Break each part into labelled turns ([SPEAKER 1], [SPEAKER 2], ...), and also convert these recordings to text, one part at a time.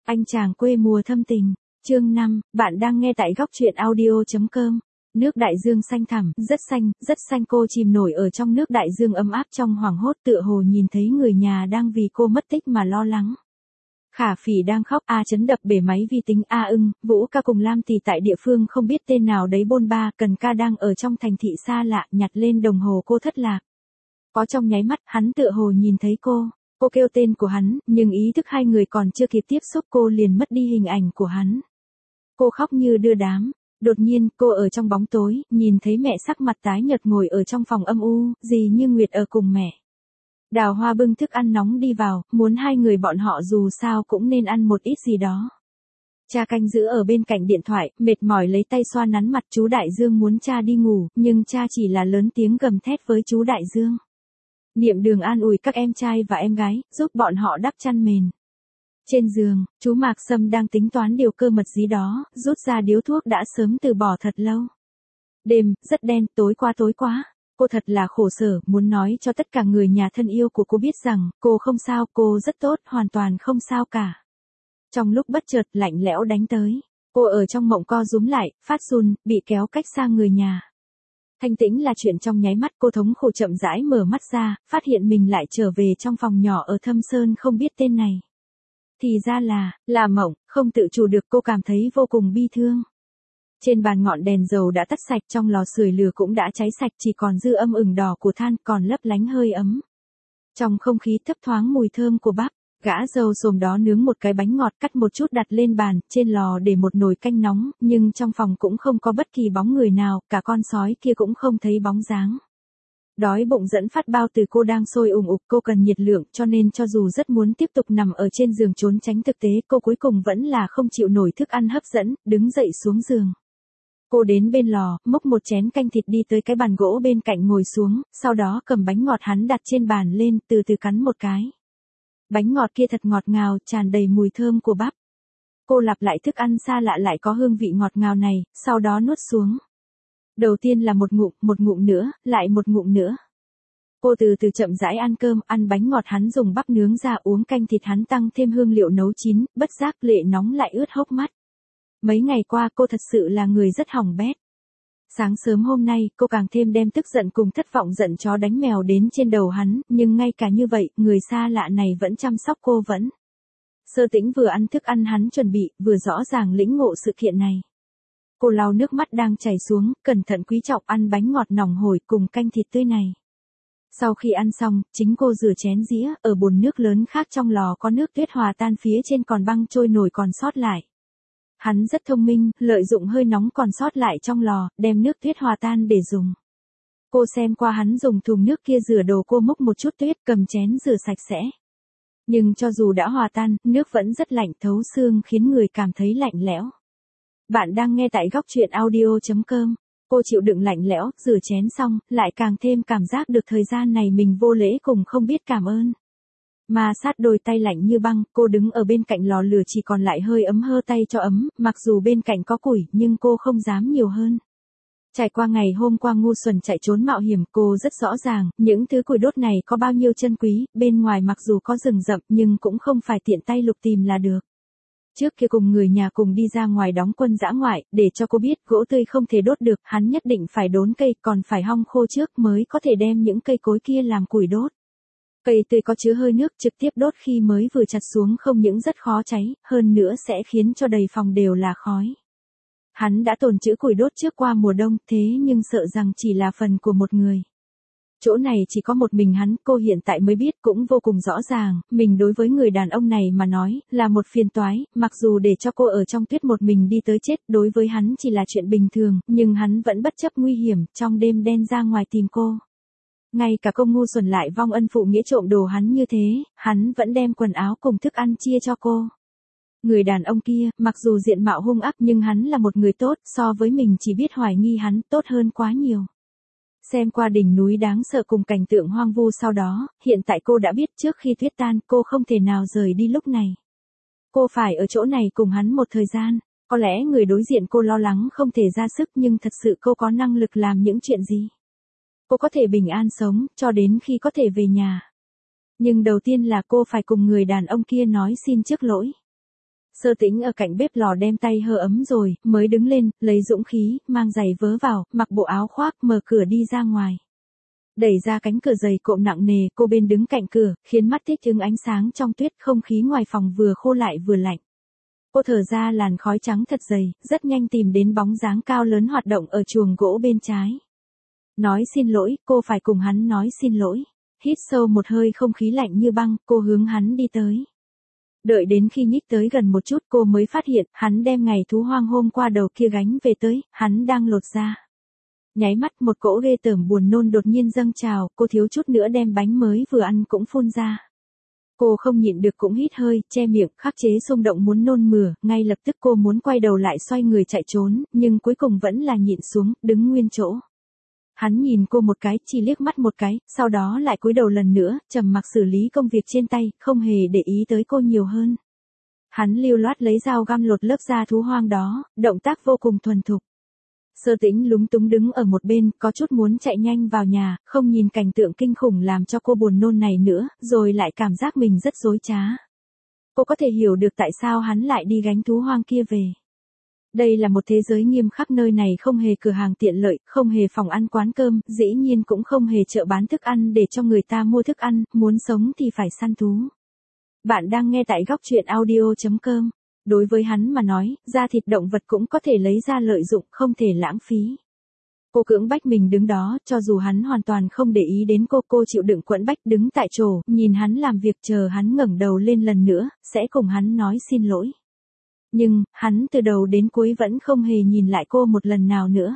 [SPEAKER 1] Anh chàng quê mùa thâm tình, chương 5, bạn đang nghe tại góc truyện audio.com. Nước đại dương xanh thẳm, rất xanh cô chìm nổi ở trong nước đại dương ấm áp trong hoảng hốt tựa hồ nhìn thấy người nhà đang vì cô mất tích mà lo lắng. Khả Phỉ đang khóc, A Chấn đập bể máy vi tính, A Ưng, Vũ ca cùng Lam Tỷ tại địa phương không biết tên nào đấy bôn ba, Cần ca đang ở trong thành thị xa lạ nhặt lên đồng hồ cô thất lạc. Có trong nháy mắt hắn tựa hồ nhìn thấy cô kêu tên của hắn, nhưng ý thức hai người còn chưa kịp tiếp xúc cô liền mất đi hình ảnh của hắn. Cô khóc như đưa đám. Đột nhiên, cô ở trong bóng tối, nhìn thấy mẹ sắc mặt tái nhợt ngồi ở trong phòng âm u, dì Như Nguyệt ở cùng mẹ. Đào Hoa bưng thức ăn nóng đi vào, muốn hai người bọn họ dù sao cũng nên ăn một ít gì đó. Cha canh giữ ở bên cạnh điện thoại, mệt mỏi lấy tay xoa nắn mặt chú Đại Dương muốn cha đi ngủ, nhưng cha chỉ là lớn tiếng gầm thét với chú Đại Dương. Niệm Đường an ủi các em trai và em gái, giúp bọn họ đắp chăn mền. Trên giường, chú Mạc Sâm đang tính toán điều cơ mật gì đó, rút ra điếu thuốc đã sớm từ bỏ thật lâu. Đêm, rất đen, tối quá. Cô thật là khổ sở, muốn nói cho tất cả người nhà thân yêu của cô biết rằng, cô không sao, cô rất tốt, hoàn toàn không sao cả. Trong lúc bất chợt, lạnh lẽo đánh tới. Cô ở trong mộng co rúm lại, phát run, bị kéo cách xa người nhà. Thanh tĩnh là chuyện trong nháy mắt, cô thống khổ chậm rãi mở mắt ra, phát hiện mình lại trở về trong phòng nhỏ ở Thâm Sơn không biết tên này. Thì ra là mộng, không tự chủ được cô cảm thấy vô cùng bi thương. Trên bàn ngọn đèn dầu đã tắt sạch, trong lò sưởi lửa cũng đã cháy sạch, chỉ còn dư âm ửng đỏ của than còn lấp lánh hơi ấm. Trong không khí thấp thoáng mùi thơm của bắp, gã dâu xồm đó nướng một cái bánh ngọt cắt một chút đặt lên bàn, trên lò để một nồi canh nóng, nhưng trong phòng cũng không có bất kỳ bóng người nào, cả con sói kia cũng không thấy bóng dáng. Đói bụng dẫn phát bao tử cô đang sôi ủng ục, cô cần nhiệt lượng cho nên cho dù rất muốn tiếp tục nằm ở trên giường trốn tránh thực tế, cô cuối cùng vẫn là không chịu nổi thức ăn hấp dẫn, đứng dậy xuống giường. Cô đến bên lò, múc một chén canh thịt đi tới cái bàn gỗ bên cạnh ngồi xuống, sau đó cầm bánh ngọt hắn đặt trên bàn lên, từ từ cắn một cái. Bánh ngọt kia thật ngọt ngào, tràn đầy mùi thơm của bắp. Cô lặp lại thức ăn xa lạ lại có hương vị ngọt ngào này, sau đó nuốt xuống. Đầu tiên là một ngụm nữa, lại một ngụm nữa. Cô từ từ chậm rãi ăn cơm, ăn bánh ngọt hắn dùng bắp nướng ra, uống canh thịt hắn tăng thêm hương liệu nấu chín, bất giác lệ nóng lại ướt hốc mắt. Mấy ngày qua cô thật sự là người rất hỏng bét. Sáng sớm hôm nay, cô càng thêm đem tức giận cùng thất vọng giận chó đánh mèo đến trên đầu hắn, nhưng ngay cả như vậy, người xa lạ này vẫn chăm sóc cô vẫn. Sơ Tĩnh vừa ăn thức ăn hắn chuẩn bị, vừa rõ ràng lĩnh ngộ sự kiện này. Cô lau nước mắt đang chảy xuống, cẩn thận quý trọng ăn bánh ngọt nòng hổi cùng canh thịt tươi này. Sau khi ăn xong, chính cô rửa chén dĩa, ở bồn nước lớn khác trong lò có nước tuyết hòa tan, phía trên còn băng trôi nổi còn sót lại. Hắn rất thông minh, lợi dụng hơi nóng còn sót lại trong lò, đem nước tuyết hòa tan để dùng. Cô xem qua hắn dùng thùng nước kia rửa đồ, cô múc một chút tuyết, cầm chén rửa sạch sẽ. Nhưng cho dù đã hòa tan, nước vẫn rất lạnh thấu xương khiến người cảm thấy lạnh lẽo. Bạn đang nghe tại góc truyện audio.com. Cô chịu đựng lạnh lẽo, rửa chén xong, lại càng thêm cảm giác được thời gian này mình vô lễ cùng không biết cảm ơn. Mà sát đôi tay lạnh như băng, cô đứng ở bên cạnh lò lửa chỉ còn lại hơi ấm hơ tay cho ấm, mặc dù bên cạnh có củi, nhưng cô không dám nhiều hơn. Trải qua ngày hôm qua ngu xuẩn chạy trốn mạo hiểm, cô rất rõ ràng, những thứ củi đốt này có bao nhiêu chân quý, bên ngoài mặc dù có rừng rậm nhưng cũng không phải tiện tay lục tìm là được. Trước kia cùng người nhà cùng đi ra ngoài đóng quân dã ngoại, để cho cô biết gỗ tươi không thể đốt được, hắn nhất định phải đốn cây, còn phải hong khô trước mới có thể đem những cây cối kia làm củi đốt. Cây tươi có chứa hơi nước, trực tiếp đốt khi mới vừa chặt xuống không những rất khó cháy, hơn nữa sẽ khiến cho đầy phòng đều là khói. Hắn đã tồn trữ củi đốt trước qua mùa đông, thế nhưng sợ rằng chỉ là phần của một người. Chỗ này chỉ có một mình hắn, cô hiện tại mới biết cũng vô cùng rõ ràng, mình đối với người đàn ông này mà nói, là một phiền toái, mặc dù để cho cô ở trong tuyết một mình đi tới chết, đối với hắn chỉ là chuyện bình thường, nhưng hắn vẫn bất chấp nguy hiểm, trong đêm đen ra ngoài tìm cô. Ngay cả công ngu xuẩn lại vong ân phụ nghĩa trộm đồ hắn như thế, hắn vẫn đem quần áo cùng thức ăn chia cho cô. Người đàn ông kia, mặc dù diện mạo hung ác nhưng hắn là một người tốt, so với mình chỉ biết hoài nghi hắn tốt hơn quá nhiều. Xem qua đỉnh núi đáng sợ cùng cảnh tượng hoang vu sau đó, hiện tại cô đã biết trước khi tuyết tan cô không thể nào rời đi lúc này. Cô phải ở chỗ này cùng hắn một thời gian, có lẽ người đối diện cô lo lắng không thể ra sức nhưng thật sự cô có năng lực làm những chuyện gì. Cô có thể bình an sống, cho đến khi có thể về nhà. Nhưng đầu tiên là cô phải cùng người đàn ông kia nói xin trước lỗi. Sơ Tĩnh ở cạnh bếp lò đem tay hơ ấm rồi, mới đứng lên, lấy dũng khí, mang giày vớ vào, mặc bộ áo khoác, mở cửa đi ra ngoài. Đẩy ra cánh cửa dày cộm nặng nề, cô bên đứng cạnh cửa, khiến mắt thích ứng ánh sáng trong tuyết, không khí ngoài phòng vừa khô lại vừa lạnh. Cô thở ra làn khói trắng thật dày, rất nhanh tìm đến bóng dáng cao lớn hoạt động ở chuồng gỗ bên trái. Nói xin lỗi, cô phải cùng hắn nói xin lỗi. Hít sâu một hơi không khí lạnh như băng, cô hướng hắn đi tới. Đợi đến khi nhích tới gần một chút cô mới phát hiện, hắn đem ngày thú hoang hôm qua đầu kia gánh về tới, hắn đang lột ra. Nháy mắt một cỗ ghê tởm buồn nôn đột nhiên dâng trào, cô thiếu chút nữa đem bánh mới vừa ăn cũng phun ra. Cô không nhịn được cũng hít hơi, che miệng, khắc chế xung động muốn nôn mửa, ngay lập tức cô muốn quay đầu lại xoay người chạy trốn, nhưng cuối cùng vẫn là nhịn xuống, đứng nguyên chỗ. Hắn nhìn cô một cái, chỉ liếc mắt một cái, sau đó lại cúi đầu lần nữa, trầm mặc xử lý công việc trên tay, không hề để ý tới cô nhiều hơn. Hắn lưu loát lấy dao găm lột lớp da thú hoang đó, động tác vô cùng thuần thục. Sơ Tĩnh lúng túng đứng ở một bên, có chút muốn chạy nhanh vào nhà, không nhìn cảnh tượng kinh khủng làm cho cô buồn nôn này nữa, rồi lại cảm giác mình rất dối trá. Cô có thể hiểu được tại sao hắn lại đi gánh thú hoang kia về. Đây là một thế giới nghiêm khắc, nơi này không hề cửa hàng tiện lợi, không hề phòng ăn quán cơm, dĩ nhiên cũng không hề chợ bán thức ăn để cho người ta mua thức ăn, muốn sống thì phải săn thú. Bạn đang nghe tại góc truyện audio.com. Đối với hắn mà nói, da thịt động vật cũng có thể lấy ra lợi dụng, không thể lãng phí. Cô cưỡng bách mình đứng đó, cho dù hắn hoàn toàn không để ý đến cô chịu đựng quẫn bách đứng tại chỗ, nhìn hắn làm việc chờ hắn ngẩng đầu lên lần nữa, sẽ cùng hắn nói xin lỗi. Nhưng, hắn từ đầu đến cuối vẫn không hề nhìn lại cô một lần nào nữa.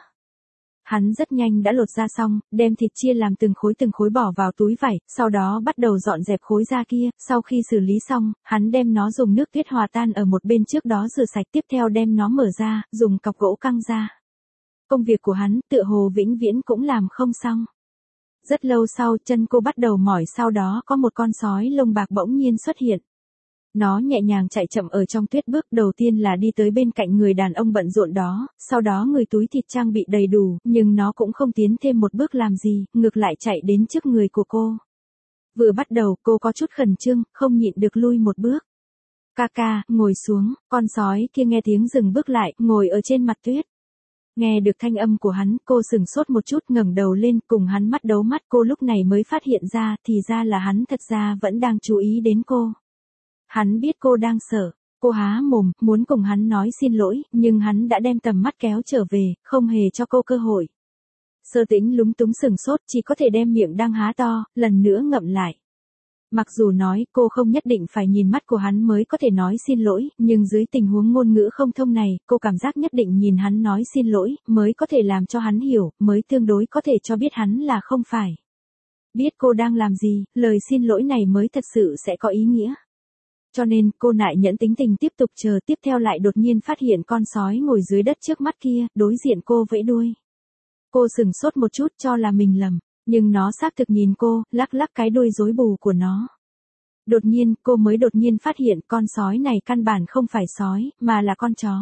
[SPEAKER 1] Hắn rất nhanh đã lột da xong, đem thịt chia làm từng khối bỏ vào túi vải, sau đó bắt đầu dọn dẹp khối da kia, sau khi xử lý xong, hắn đem nó dùng nước tuyết hòa tan ở một bên trước đó rửa sạch, tiếp theo đem nó mở ra, dùng cọc gỗ căng ra. Công việc của hắn, tựa hồ vĩnh viễn cũng làm không xong. Rất lâu sau, chân cô bắt đầu mỏi, sau đó có một con sói lông bạc bỗng nhiên xuất hiện. Nó nhẹ nhàng chạy chậm ở trong tuyết, bước đầu tiên là đi tới bên cạnh người đàn ông bận rộn đó, sau đó người túi thịt trang bị đầy đủ, nhưng nó cũng không tiến thêm một bước làm gì, ngược lại chạy đến trước người của cô. Vừa bắt đầu cô có chút khẩn trương, không nhịn được lui một bước. Ca, ngồi xuống, con sói kia nghe tiếng dừng bước lại, ngồi ở trên mặt tuyết. Nghe được thanh âm của hắn, cô sửng sốt một chút, ngẩng đầu lên, cùng hắn mắt đấu mắt, cô lúc này mới phát hiện ra, thì ra là hắn thật ra vẫn đang chú ý đến cô. Hắn biết cô đang sợ, cô há mồm, muốn cùng hắn nói xin lỗi, nhưng hắn đã đem tầm mắt kéo trở về, không hề cho cô cơ hội. Sơ Tĩnh lúng túng sửng sốt, chỉ có thể đem miệng đang há to, lần nữa ngậm lại. Mặc dù nói, cô không nhất định phải nhìn mắt của hắn mới có thể nói xin lỗi, nhưng dưới tình huống ngôn ngữ không thông này, cô cảm giác nhất định nhìn hắn nói xin lỗi, mới có thể làm cho hắn hiểu, mới tương đối có thể cho biết hắn là không phải. Biết cô đang làm gì, lời xin lỗi này mới thật sự sẽ có ý nghĩa. Cho nên, cô nại nhẫn tính tình tiếp tục chờ, tiếp theo lại đột nhiên phát hiện con sói ngồi dưới đất trước mắt kia, đối diện cô vẫy đuôi. Cô sửng sốt một chút cho là mình lầm, nhưng nó xác thực nhìn cô, lắc lắc cái đuôi rối bù của nó. Đột nhiên, cô mới đột nhiên phát hiện con sói này căn bản không phải sói, mà là con chó.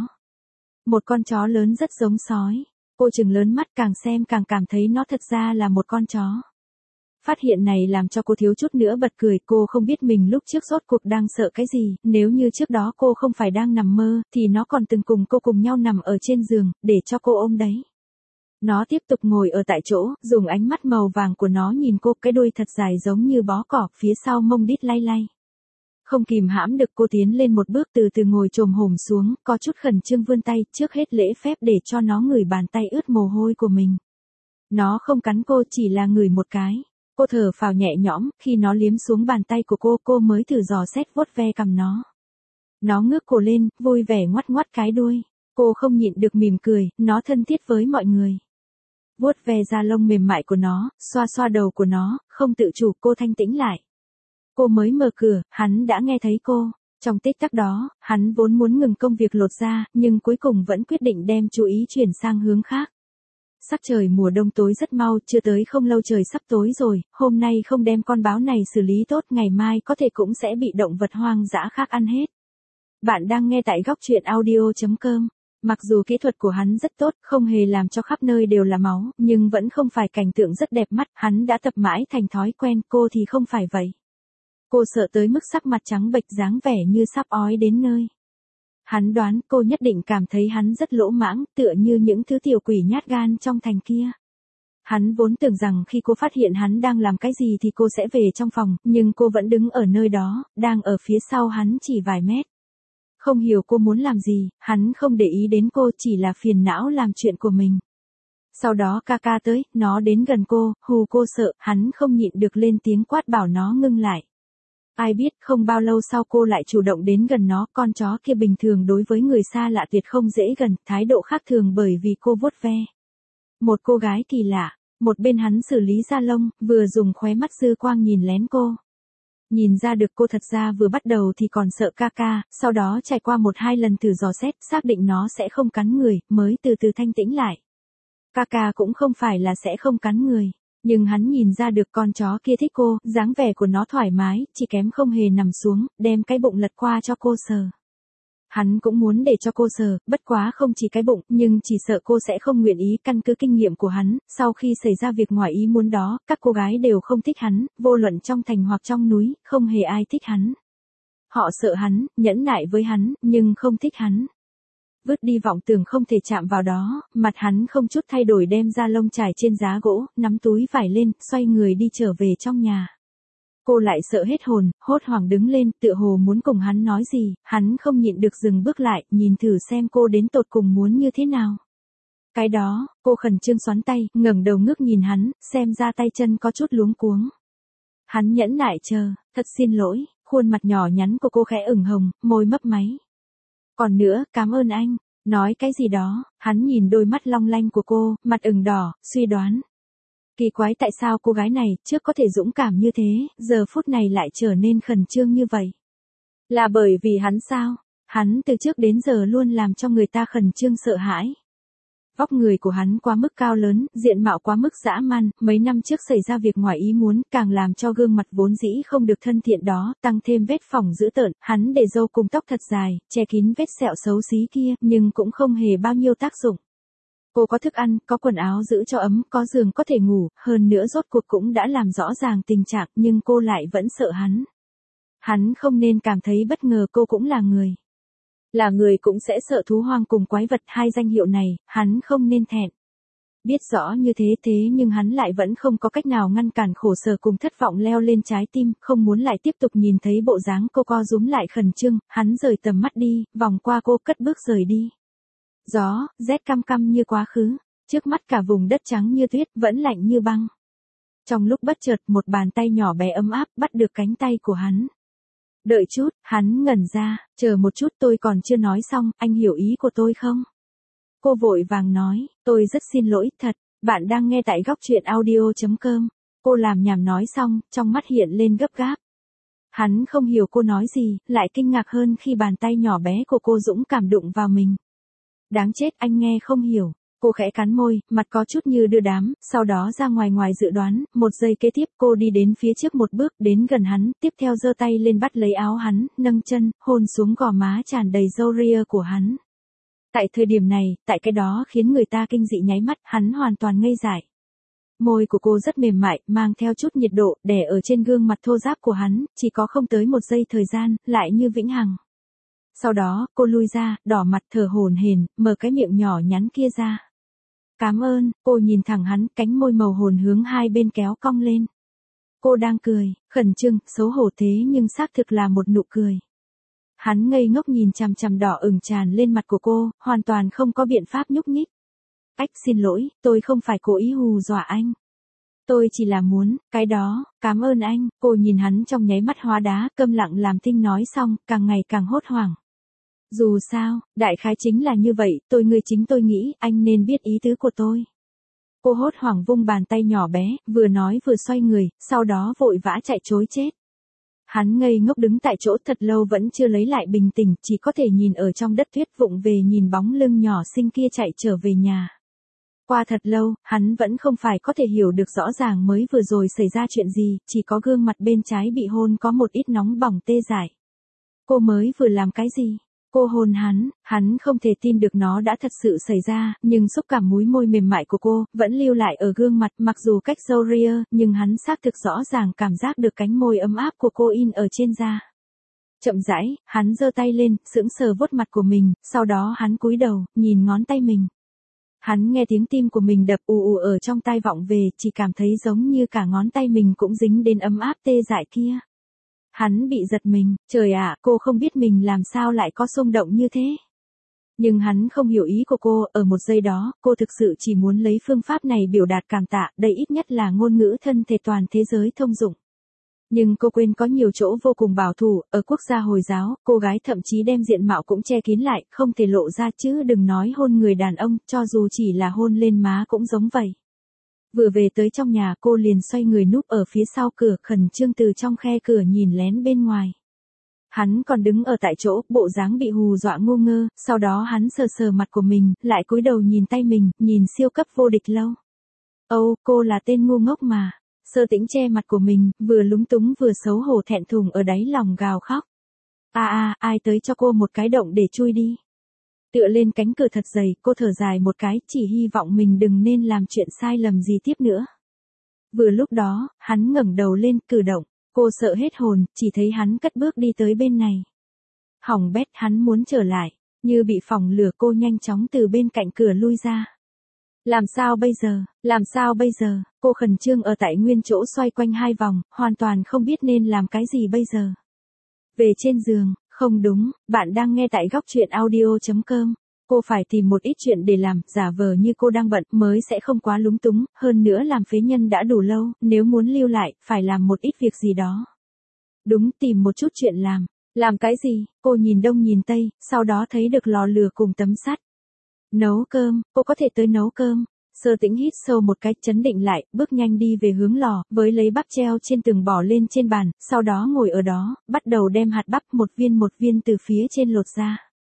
[SPEAKER 1] Một con chó lớn rất giống sói. Cô trừng lớn mắt, càng xem càng cảm thấy nó thật ra là một con chó. Phát hiện này làm cho cô thiếu chút nữa bật cười, cô không biết mình lúc trước rốt cuộc đang sợ cái gì, nếu như trước đó cô không phải đang nằm mơ, thì nó còn từng cùng cô cùng nhau nằm ở trên giường, để cho cô ôm đấy. Nó tiếp tục ngồi ở tại chỗ, dùng ánh mắt màu vàng của nó nhìn cô, cái đuôi thật dài giống như bó cỏ, phía sau mông đít lay lay. Không kìm hãm được cô tiến lên một bước, từ từ ngồi chồm hổm xuống, có chút khẩn trương vươn tay, trước hết lễ phép để cho nó ngửi bàn tay ướt mồ hôi của mình. Nó không cắn cô, chỉ là ngửi một cái. Cô thở phào nhẹ nhõm, khi nó liếm xuống bàn tay của cô mới thử dò xét vuốt ve cằm nó. Nó ngước cổ lên, vui vẻ ngoắt ngoắt cái đuôi. Cô không nhịn được mỉm cười, nó thân thiết với mọi người. Vuốt ve da lông mềm mại của nó, xoa xoa đầu của nó, không tự chủ cô thanh tĩnh lại. Cô mới mở cửa, hắn đã nghe thấy cô. Trong tích tắc đó, hắn vốn muốn ngừng công việc lột da, nhưng cuối cùng vẫn quyết định đem chú ý chuyển sang hướng khác. Sắc trời mùa đông tối rất mau, chưa tới không lâu trời sắp tối rồi, hôm nay không đem con báo này xử lý tốt, ngày mai có thể cũng sẽ bị động vật hoang dã khác ăn hết. Bạn đang nghe tại góc truyện audio.com. Mặc dù kỹ thuật của hắn rất tốt, không hề làm cho khắp nơi đều là máu, nhưng vẫn không phải cảnh tượng rất đẹp mắt, hắn đã tập mãi thành thói quen, cô thì không phải vậy. Cô sợ tới mức sắc mặt trắng bệch, dáng vẻ như sắp ói đến nơi. Hắn đoán cô nhất định cảm thấy hắn rất lỗ mãng, tựa như những thứ tiểu quỷ nhát gan trong thành kia. Hắn vốn tưởng rằng khi cô phát hiện hắn đang làm cái gì thì cô sẽ về trong phòng, nhưng cô vẫn đứng ở nơi đó, đang ở phía sau hắn chỉ vài mét. Không hiểu cô muốn làm gì, hắn không để ý đến cô, chỉ là phiền não làm chuyện của mình. Sau đó ca tới, nó đến gần cô, hù cô sợ, hắn không nhịn được lên tiếng quát bảo nó ngưng lại. Ai biết không bao lâu sau cô lại chủ động đến gần nó, con chó kia bình thường đối với người xa lạ tuyệt không dễ gần, thái độ khác thường bởi vì cô vuốt ve. Một cô gái kỳ lạ, một bên hắn xử lý da lông, vừa dùng khóe mắt dư quang nhìn lén cô. Nhìn ra được cô thật ra vừa bắt đầu thì còn sợ ca, sau đó trải qua 1-2 lần thử dò xét, xác định nó sẽ không cắn người, mới từ từ thanh tĩnh lại. Ca cũng không phải là sẽ không cắn người, nhưng hắn nhìn ra được con chó kia thích cô, dáng vẻ của nó thoải mái, chỉ kém không hề nằm xuống, đem cái bụng lật qua cho cô sờ. Hắn cũng muốn để cho cô sờ, bất quá không chỉ cái bụng, nhưng chỉ sợ cô sẽ không nguyện ý. Căn cứ kinh nghiệm của hắn, sau khi xảy ra việc ngoài ý muốn đó, các cô gái đều không thích hắn, vô luận trong thành hoặc trong núi, không hề ai thích hắn. Họ sợ hắn, nhẫn nại với hắn, nhưng không thích hắn. Vứt đi vọng tưởng không thể chạm vào đó, mặt hắn không chút thay đổi đem da lông trải trên giá gỗ, nắm túi vải lên, xoay người đi trở về trong nhà. Cô lại sợ hết hồn, hốt hoảng đứng lên, tựa hồ muốn cùng hắn nói gì, hắn không nhịn được dừng bước lại, nhìn thử xem cô đến tột cùng muốn như thế nào. Cái đó, cô khẩn trương xoắn tay, ngẩng đầu ngước nhìn hắn, xem ra tay chân có chút luống cuống. Hắn nhẫn nại chờ, thật xin lỗi, khuôn mặt nhỏ nhắn của cô khẽ ửng hồng, môi mấp máy. Còn nữa, cảm ơn anh, nói cái gì đó, hắn nhìn đôi mắt long lanh của cô, mặt ửng đỏ, suy đoán. Kỳ quái tại sao cô gái này, trước có thể dũng cảm như thế, giờ phút này lại trở nên khẩn trương như vậy. Là bởi vì hắn sao? Hắn từ trước đến giờ luôn làm cho người ta khẩn trương sợ hãi. Vóc người của hắn quá mức cao lớn, diện mạo quá mức dã man, mấy năm trước xảy ra việc ngoài ý muốn, càng làm cho gương mặt vốn dĩ không được thân thiện đó, tăng thêm vết phỏng dữ tợn, hắn để râu cùng tóc thật dài, che kín vết sẹo xấu xí kia, nhưng cũng không hề bao nhiêu tác dụng. Cô có thức ăn, có quần áo giữ cho ấm, có giường có thể ngủ, hơn nữa rốt cuộc cũng đã làm rõ ràng tình trạng, nhưng cô lại vẫn sợ hắn. Hắn không nên cảm thấy bất ngờ, cô cũng là người. Là người cũng sẽ sợ thú hoang cùng quái vật, hai danh hiệu này, hắn không nên thẹn. Biết rõ như thế nhưng hắn lại vẫn không có cách nào ngăn cản khổ sở cùng thất vọng leo lên trái tim, không muốn lại tiếp tục nhìn thấy bộ dáng cô co rúm lại khẩn trương, hắn rời tầm mắt đi, vòng qua cô cất bước rời đi. Gió, rét căm căm như quá khứ, trước mắt cả vùng đất trắng như tuyết, vẫn lạnh như băng. Trong lúc bất chợt, một bàn tay nhỏ bé ấm áp bắt được cánh tay của hắn. Đợi chút, hắn ngẩn ra, chờ một chút, tôi còn chưa nói xong, anh hiểu ý của tôi không? Cô vội vàng nói, tôi rất xin lỗi, thật, bạn đang nghe tại góc truyện audio.com. Cô làm nhảm nói xong, trong mắt hiện lên gấp gáp. Hắn không hiểu cô nói gì, lại kinh ngạc hơn khi bàn tay nhỏ bé của cô dũng cảm đụng vào mình. Đáng chết, anh nghe không hiểu. Cô khẽ cắn môi, mặt có chút như đưa đám, sau đó ra ngoài dự đoán, một giây kế tiếp cô đi đến phía trước một bước, đến gần hắn, tiếp theo giơ tay lên bắt lấy áo hắn, nâng chân, hôn xuống gò má tràn đầy râu ria của hắn. Tại thời điểm này, tại cái đó khiến người ta kinh dị nháy mắt, hắn hoàn toàn ngây dại. Môi của cô rất mềm mại, mang theo chút nhiệt độ, đè ở trên gương mặt thô ráp của hắn, chỉ có không tới một giây thời gian, lại như vĩnh hằng. Sau đó, cô lui ra, đỏ mặt thở hổn hển, mở cái miệng nhỏ nhắn kia ra. Cảm ơn, cô nhìn thẳng hắn, cánh môi màu hồn hướng hai bên kéo cong lên. Cô đang cười, khẩn trương, xấu hổ thế nhưng xác thực là một nụ cười. Hắn ngây ngốc nhìn chằm chằm đỏ ửng tràn lên mặt của cô, hoàn toàn không có biện pháp nhúc nhích. Xin lỗi, tôi không phải cố ý hù dọa anh. Tôi chỉ là muốn, cái đó, cảm ơn anh. Cô nhìn hắn trong nháy mắt hóa đá, câm lặng làm thinh nói xong, càng ngày càng hốt hoảng. Dù sao, đại khái chính là như vậy, người chính tôi nghĩ, anh nên biết ý tứ của tôi. Cô hốt hoảng vung bàn tay nhỏ bé, vừa nói vừa xoay người, sau đó vội vã chạy trối chết. Hắn ngây ngốc đứng tại chỗ thật lâu vẫn chưa lấy lại bình tĩnh, chỉ có thể nhìn ở trong đất tuyết vụng về nhìn bóng lưng nhỏ xinh kia chạy trở về nhà. Qua thật lâu, hắn vẫn không phải có thể hiểu được rõ ràng mới vừa rồi xảy ra chuyện gì, chỉ có gương mặt bên trái bị hôn có một ít nóng bỏng tê dại. Cô mới vừa làm cái gì? Cô hôn hắn không thể tin được nó đã thật sự xảy ra, nhưng xúc cảm múi môi mềm mại của cô, vẫn lưu lại ở gương mặt, mặc dù cách râu ria, nhưng hắn xác thực rõ ràng cảm giác được cánh môi ấm áp của cô in ở trên da. Chậm rãi, hắn giơ tay lên, sững sờ vuốt mặt của mình, sau đó hắn cúi đầu, nhìn ngón tay mình. Hắn nghe tiếng tim của mình đập ù ù ở trong tai vọng về, chỉ cảm thấy giống như cả ngón tay mình cũng dính đến ấm áp tê dại kia. Hắn bị giật mình, trời ạ, cô không biết mình làm sao lại có xung động như thế. Nhưng hắn không hiểu ý của cô, ở một giây đó, cô thực sự chỉ muốn lấy phương pháp này biểu đạt cảm tạ, đây ít nhất là ngôn ngữ thân thể toàn thế giới thông dụng. Nhưng cô quên có nhiều chỗ vô cùng bảo thủ, ở quốc gia Hồi giáo, cô gái thậm chí đem diện mạo cũng che kín lại, không thể lộ ra chứ đừng nói hôn người đàn ông, cho dù chỉ là hôn lên má cũng giống vậy. Vừa về tới trong nhà cô liền xoay người núp ở phía sau cửa khẩn trương từ trong khe cửa nhìn lén bên ngoài. Hắn còn đứng ở tại chỗ, bộ dáng bị hù dọa ngu ngơ, sau đó hắn sờ sờ mặt của mình, lại cúi đầu nhìn tay mình, nhìn siêu cấp vô địch lâu. Âu, cô là tên ngu ngốc mà. Sơ Tĩnh che mặt của mình, vừa lúng túng vừa xấu hổ thẹn thùng ở đáy lòng gào khóc. Ai tới cho cô một cái động để chui đi. Tựa lên cánh cửa thật dày, cô thở dài một cái, chỉ hy vọng mình đừng nên làm chuyện sai lầm gì tiếp nữa. Vừa lúc đó, hắn ngẩng đầu lên, cử động. Cô sợ hết hồn, chỉ thấy hắn cất bước đi tới bên này. Hỏng bét, hắn muốn trở lại. Như bị phỏng lửa cô nhanh chóng từ bên cạnh cửa lui ra. Làm sao bây giờ, cô khẩn trương ở tại nguyên chỗ xoay quanh 2 vòng, hoàn toàn không biết nên làm cái gì bây giờ. Về trên giường, không đúng, bạn đang nghe tại góc truyện audio.com. Cô phải tìm một ít chuyện để làm, giả vờ như cô đang bận mới sẽ không quá lúng túng, hơn nữa làm phế nhân đã đủ lâu, nếu muốn lưu lại, phải làm một ít việc gì đó. Đúng, tìm một chút chuyện làm. Làm cái gì? Cô nhìn đông nhìn tây, sau đó thấy được lò lửa cùng tấm sắt. Nấu cơm, cô có thể tới nấu cơm. Sơ Tĩnh hít sâu một cái, chấn định lại, bước nhanh đi về hướng lò, với lấy bắp treo trên tường bỏ lên trên bàn, sau đó ngồi ở đó, bắt đầu đem hạt bắp một viên từ phía trên lột ra.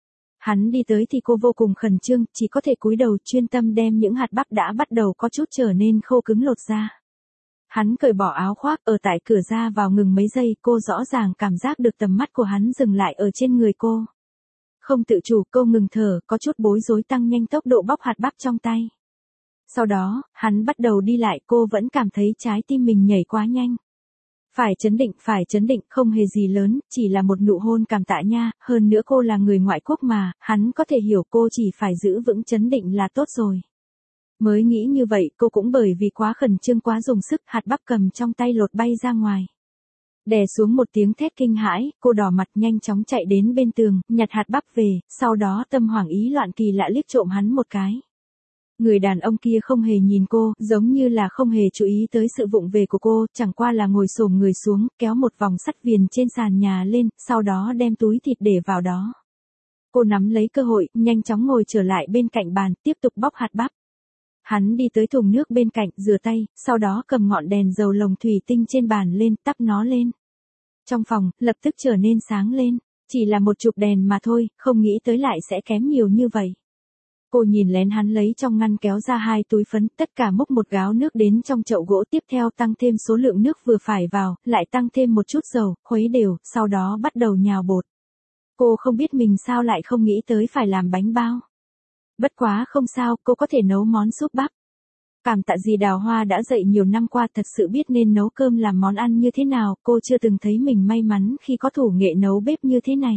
[SPEAKER 1] Hắn đi tới thì cô vô cùng khẩn trương, chỉ có thể cúi đầu chuyên tâm đem những hạt bắp đã bắt đầu có chút trở nên khô cứng lột ra. Hắn cởi bỏ áo khoác ở tại cửa ra vào ngừng mấy giây, cô rõ ràng cảm giác được tầm mắt của hắn dừng lại ở trên người cô. Không tự chủ cô ngừng thở, có chút bối rối tăng nhanh tốc độ bóc hạt bắp trong tay. Sau đó, hắn bắt đầu đi lại, cô vẫn cảm thấy trái tim mình nhảy quá nhanh. Phải chấn định, không hề gì lớn, chỉ là một nụ hôn cảm tạ nha, hơn nữa cô là người ngoại quốc mà, hắn có thể hiểu cô chỉ phải giữ vững chấn định là tốt rồi. Mới nghĩ như vậy, cô cũng bởi vì quá khẩn trương quá dùng sức, hạt bắp cầm trong tay lột bay ra ngoài. Đè xuống một tiếng thét kinh hãi, cô đỏ mặt nhanh chóng chạy đến bên tường, nhặt hạt bắp về, sau đó tâm hoảng ý loạn kỳ lạ liếc trộm hắn một cái. Người đàn ông kia không hề nhìn cô, giống như là không hề chú ý tới sự vụng về của cô, chẳng qua là ngồi xổm người xuống, kéo một vòng sắt viền trên sàn nhà lên, sau đó đem túi thịt để vào đó. Cô nắm lấy cơ hội, nhanh chóng ngồi trở lại bên cạnh bàn, tiếp tục bóc hạt bắp. Hắn đi tới thùng nước bên cạnh, rửa tay, sau đó cầm ngọn đèn dầu lồng thủy tinh trên bàn lên, tắt nó lên. Trong phòng, lập tức trở nên sáng lên, chỉ là một chụp đèn mà thôi, không nghĩ tới lại sẽ kém nhiều như vậy. Cô nhìn lén hắn lấy trong ngăn kéo ra 2 túi phấn, tất cả múc một gáo nước đến trong chậu gỗ, tiếp theo tăng thêm số lượng nước vừa phải vào, lại tăng thêm một chút dầu, khuấy đều, sau đó bắt đầu nhào bột. Cô không biết mình sao lại không nghĩ tới phải làm bánh bao. Bất quá không sao, cô có thể nấu món súp bắp. Cảm tạ dì Đào Hoa đã dạy nhiều năm qua thật sự biết nên nấu cơm làm món ăn như thế nào, cô chưa từng thấy mình may mắn khi có thủ nghệ nấu bếp như thế này.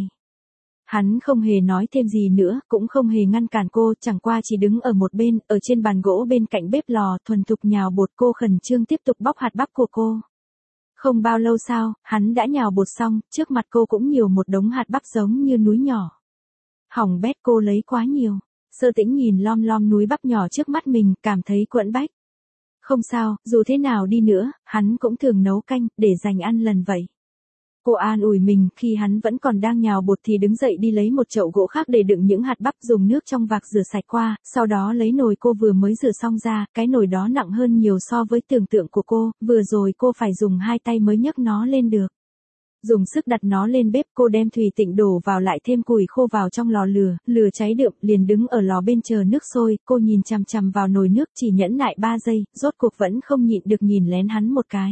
[SPEAKER 1] Hắn không hề nói thêm gì nữa, cũng không hề ngăn cản cô, chẳng qua chỉ đứng ở một bên, ở trên bàn gỗ bên cạnh bếp lò, thuần thục nhào bột. Cô khẩn trương tiếp tục bóc hạt bắp của cô. Không bao lâu sau, hắn đã nhào bột xong, trước mặt cô cũng nhiều một đống hạt bắp giống như núi nhỏ. Hỏng bét, cô lấy quá nhiều. Sơ Tĩnh nhìn lom lom núi bắp nhỏ trước mắt mình, cảm thấy quẫn bách. Không sao, dù thế nào đi nữa, hắn cũng thường nấu canh, để dành ăn lần vậy. Cô an ủi mình, khi hắn vẫn còn đang nhào bột thì đứng dậy đi lấy một chậu gỗ khác để đựng những hạt bắp, dùng nước trong vạc rửa sạch qua, sau đó lấy nồi cô vừa mới rửa xong ra, cái nồi đó nặng hơn nhiều so với tưởng tượng của cô, vừa rồi cô phải dùng 2 tay mới nhấc nó lên được. Dùng sức đặt nó lên bếp, cô đem thủy tịnh đổ vào lại thêm củi khô vào trong lò lửa, lửa cháy đượm, liền đứng ở lò bên chờ nước sôi, cô nhìn chằm chằm vào nồi nước chỉ nhẫn nại 3 giây, rốt cuộc vẫn không nhịn được nhìn lén hắn một cái.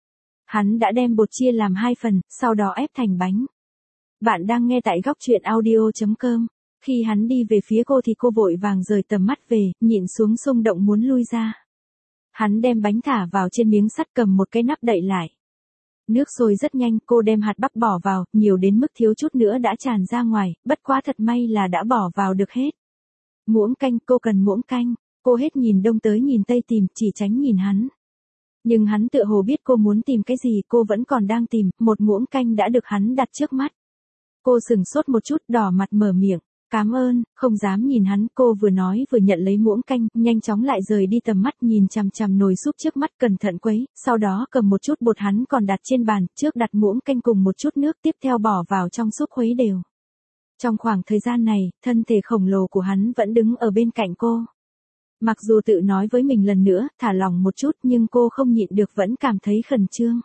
[SPEAKER 1] Hắn đã đem bột chia làm 2 phần, sau đó ép thành bánh. Bạn đang nghe tại góc truyện audio.com. Khi hắn đi về phía cô thì cô vội vàng rời tầm mắt về, nhịn xuống xung động muốn lui ra. Hắn đem bánh thả vào trên miếng sắt, cầm một cái nắp đậy lại. Nước sôi rất nhanh, cô đem hạt bắp bỏ vào, nhiều đến mức thiếu chút nữa đã tràn ra ngoài, bất quá thật may là đã bỏ vào được hết. Muỗng canh, cô cần muỗng canh. Cô hết nhìn đông tới nhìn tây tìm, chỉ tránh nhìn hắn. Nhưng hắn tựa hồ biết cô muốn tìm cái gì, cô vẫn còn đang tìm, một muỗng canh đã được hắn đặt trước mắt. Cô sừng sốt một chút, đỏ mặt mở miệng. Cảm ơn, không dám nhìn hắn, cô vừa nói vừa nhận lấy muỗng canh, nhanh chóng lại rời đi tầm mắt nhìn chằm chằm nồi súp trước mắt cẩn thận quấy, sau đó cầm một chút bột hắn còn đặt trên bàn, trước đặt muỗng canh cùng một chút nước tiếp theo bỏ vào trong súp khuấy đều. Trong khoảng thời gian này, thân thể khổng lồ của hắn vẫn đứng ở bên cạnh cô. Mặc dù tự nói với mình lần nữa, thả lỏng một chút nhưng cô không nhịn được vẫn cảm thấy khẩn trương.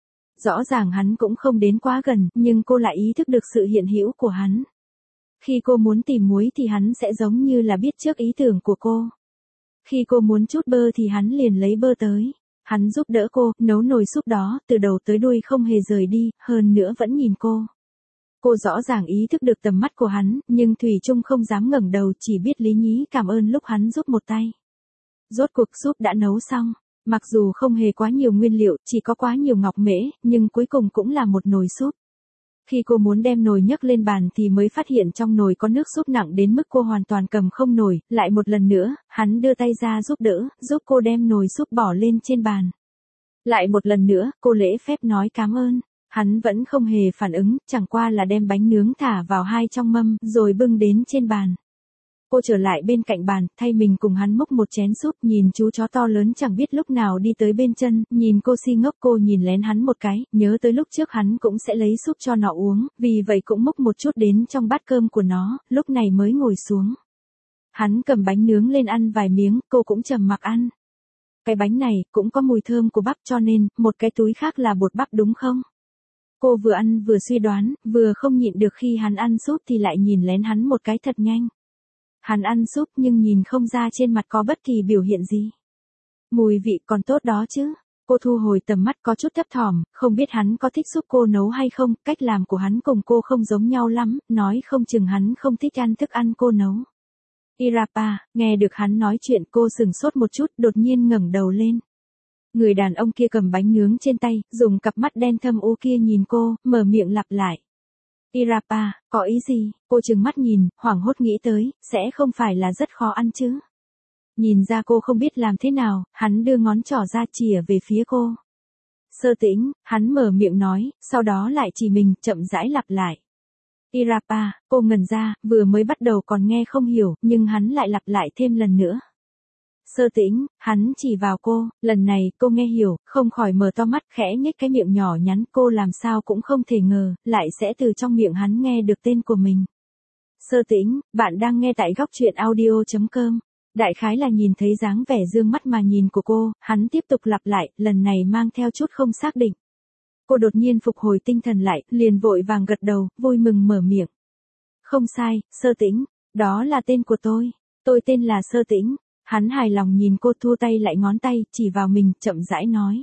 [SPEAKER 1] Rõ ràng hắn cũng không đến quá gần, nhưng cô lại ý thức được sự hiện hữu của hắn. Khi cô muốn tìm muối thì hắn sẽ giống như là biết trước ý tưởng của cô. Khi cô muốn chút bơ thì hắn liền lấy bơ tới. Hắn giúp đỡ cô, nấu nồi súp đó, từ đầu tới đuôi không hề rời đi, hơn nữa vẫn nhìn cô. Cô rõ ràng ý thức được tầm mắt của hắn, nhưng Thủy Chung không dám ngẩng đầu, chỉ biết lý nhí cảm ơn lúc hắn giúp một tay. Rốt cuộc súp đã nấu xong. Mặc dù không hề quá nhiều nguyên liệu, chỉ có quá nhiều ngọc mễ, nhưng cuối cùng cũng là một nồi súp. Khi cô muốn đem nồi nhấc lên bàn thì mới phát hiện trong nồi có nước súp nặng đến mức cô hoàn toàn cầm không nổi, lại một lần nữa, hắn đưa tay ra giúp đỡ, giúp cô đem nồi súp bỏ lên trên bàn. Lại một lần nữa, cô lễ phép nói cảm ơn. Hắn vẫn không hề phản ứng, chẳng qua là đem bánh nướng thả vào hai trong mâm, rồi bưng đến trên bàn. Cô trở lại bên cạnh bàn, thay mình cùng hắn múc một chén súp, nhìn chú chó to lớn chẳng biết lúc nào đi tới bên chân, nhìn cô si ngốc, cô nhìn lén hắn một cái, nhớ tới lúc trước hắn cũng sẽ lấy súp cho nó uống, vì vậy cũng múc một chút đến trong bát cơm của nó, lúc này mới ngồi xuống. Hắn cầm bánh nướng lên ăn vài miếng, cô cũng trầm mặc ăn. Cái bánh này cũng có mùi thơm của bắp cho nên, một cái túi khác là bột bắp đúng không? Cô vừa ăn vừa suy đoán, vừa không nhịn được khi hắn ăn súp thì lại nhìn lén hắn một cái thật nhanh. Hắn ăn súp nhưng nhìn không ra trên mặt có bất kỳ biểu hiện gì. Mùi vị còn tốt đó chứ. Cô thu hồi tầm mắt có chút thấp thỏm, không biết hắn có thích giúp cô nấu hay không, cách làm của hắn cùng cô không giống nhau lắm, nói không chừng hắn không thích ăn thức ăn cô nấu. Irapa, nghe được hắn nói chuyện cô sừng sốt một chút, đột nhiên ngẩng đầu lên. Người đàn ông kia cầm bánh nướng trên tay, dùng cặp mắt đen thâm u kia nhìn cô, mở miệng lặp lại. Irapa, có ý gì? Cô trừng mắt nhìn, hoảng hốt nghĩ tới, sẽ không phải là rất khó ăn chứ? Nhìn ra cô không biết làm thế nào, hắn đưa ngón trỏ ra chìa về phía cô. Sơ Tĩnh, hắn mở miệng nói, sau đó lại chỉ mình, chậm rãi lặp lại. Irapa, cô ngẩn ra, vừa mới bắt đầu còn nghe không hiểu, nhưng hắn lại lặp lại thêm lần nữa. Sơ Tĩnh, hắn chỉ vào cô, lần này cô nghe hiểu, không khỏi mở to mắt khẽ nhếch cái miệng nhỏ nhắn, cô làm sao cũng không thể ngờ, lại sẽ từ trong miệng hắn nghe được tên của mình. Sơ Tĩnh, bạn đang nghe tại góc truyện audio.com. Đại khái là nhìn thấy dáng vẻ dương mắt mà nhìn của cô, hắn tiếp tục lặp lại, lần này mang theo chút không xác định. Cô đột nhiên phục hồi tinh thần lại, liền vội vàng gật đầu, vui mừng mở miệng. Không sai, Sơ Tĩnh, đó là tên của tôi tên là Sơ Tĩnh. Hắn hài lòng nhìn cô thu tay lại ngón tay, chỉ vào mình, chậm rãi nói.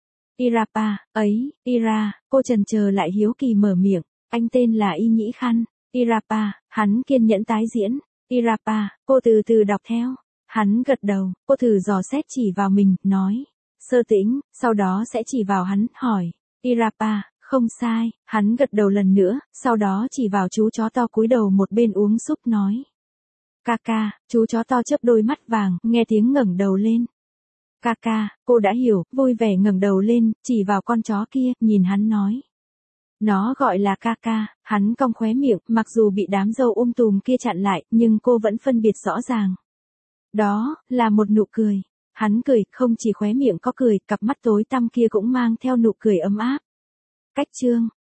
[SPEAKER 1] Irapa, ấy, Ira, cô chần chờ lại hiếu kỳ mở miệng, anh tên là Y Nhĩ Khăn. Irapa, hắn kiên nhẫn tái diễn. Irapa, cô từ từ đọc theo. Hắn gật đầu, cô thử dò xét chỉ vào mình, nói. Sơ Tĩnh, sau đó sẽ chỉ vào hắn, hỏi. Irapa, không sai, hắn gật đầu lần nữa, sau đó chỉ vào chú chó to cúi đầu một bên uống súp nói. Kaka, chú chó to chớp đôi mắt vàng, nghe tiếng ngẩng đầu lên. Kaka, cô đã hiểu, vui vẻ ngẩng đầu lên, chỉ vào con chó kia, nhìn hắn nói. Nó gọi là Kaka, hắn cong khóe miệng, mặc dù bị đám dâu tùm kia chặn lại, nhưng cô vẫn phân biệt rõ ràng. Đó, là một nụ cười. Hắn cười, không chỉ khóe miệng có cười, cặp mắt tối tăm kia cũng mang theo nụ cười ấm áp. Cách chương.